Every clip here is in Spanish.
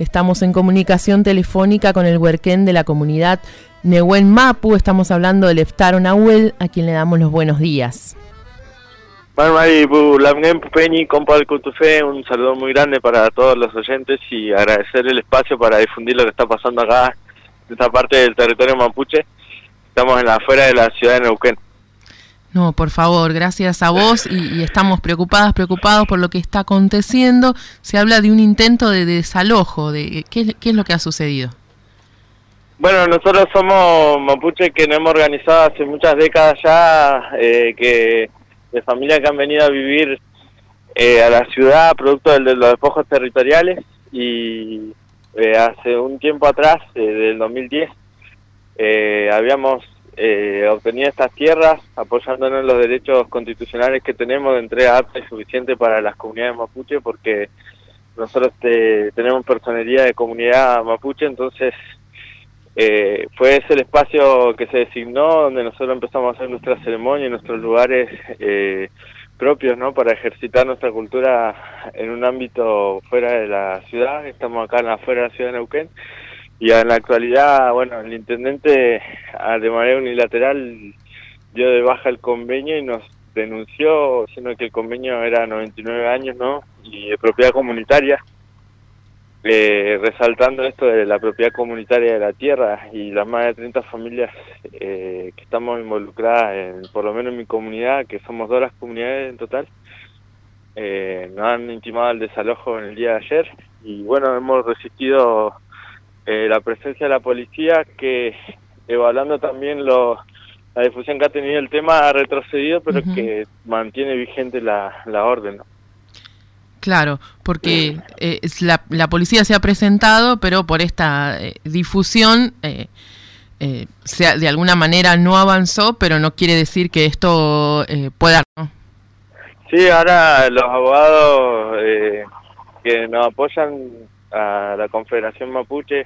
Estamos en comunicación telefónica con el huerquén de la comunidad Nehuen Mapu. Estamos hablando del Eftaro Nahuel, a quien le damos los buenos días. Un saludo muy grande para todos los oyentes y agradecer el espacio para difundir lo que está pasando acá, en esta parte del territorio mapuche. Estamos en la afuera de la ciudad de Neuquén. No, por favor, gracias a vos y estamos preocupados por lo que está aconteciendo. Se habla de un intento de desalojo. ¿Qué es lo que ha sucedido? Bueno, nosotros somos mapuches que nos hemos organizado hace muchas décadas ya, de familias que han venido a vivir a la ciudad producto de los despojos territoriales y hace un tiempo atrás, del 2010, habíamos obtenido estas tierras apoyándonos en los derechos constitucionales que tenemos de entrega apta y suficiente para las comunidades mapuche, porque nosotros tenemos personería de comunidad mapuche. Entonces fue ese el espacio que se designó donde nosotros empezamos a hacer nuestra ceremonia en nuestros lugares propios, ¿no? Para ejercitar nuestra cultura en un ámbito fuera de la ciudad. Estamos acá afuera de la ciudad de Neuquén. Y en la actualidad, bueno, el intendente de manera unilateral dio de baja el convenio y nos denunció, siendo que el convenio era 99 años, ¿no? Y de propiedad comunitaria, resaltando esto de la propiedad comunitaria de la tierra y las más de 30 familias que estamos involucradas, por lo menos en mi comunidad, que somos 2 las comunidades en total, nos han intimado el desalojo en el día de ayer y bueno, hemos resistido la presencia de la policía, que evaluando también la difusión que ha tenido el tema, ha retrocedido, pero que mantiene vigente la orden, ¿no? Claro, porque la policía se ha presentado, pero por esta difusión de alguna manera no avanzó, pero no quiere decir que esto pueda, ¿no? Sí, ahora los abogados que nos apoyan a la Confederación Mapuche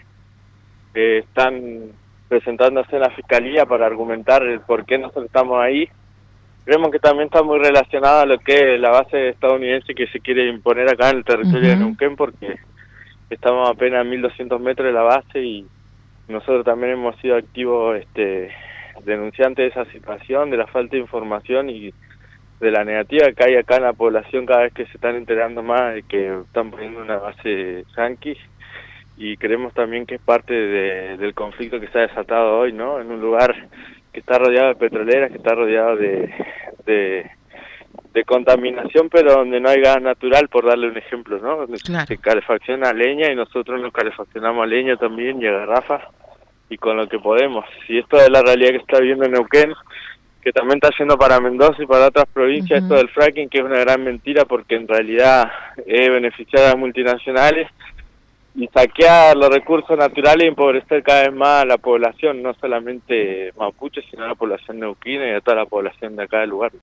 están presentándose en la Fiscalía para argumentar el por qué nosotros estamos ahí. Creemos que también está muy relacionado a lo que es la base estadounidense que se quiere imponer acá en el territorio de Neuquén, porque estamos apenas a 1200 metros de la base y nosotros también hemos sido activos denunciantes de esa situación, de la falta de información y de la negativa que hay acá en la población cada vez que se están enterando más de que están poniendo una base yanqui, y creemos también que es parte del conflicto que se ha desatado hoy, ¿no? En un lugar que está rodeado de petroleras, que está rodeado de contaminación, pero donde no hay gas natural, por darle un ejemplo, ¿no? Donde se calefacciona leña y nosotros nos calefaccionamos leña también y a garrafas y con lo que podemos. Y esto es la realidad que está viviendo en Neuquén, que también está yendo para Mendoza y para otras provincias, esto del fracking, que es una gran mentira, porque en realidad es beneficiar a las multinacionales y saquear los recursos naturales y empobrecer cada vez más a la población, no solamente mapuche, sino a la población neuquina y a toda la población de acá del lugar.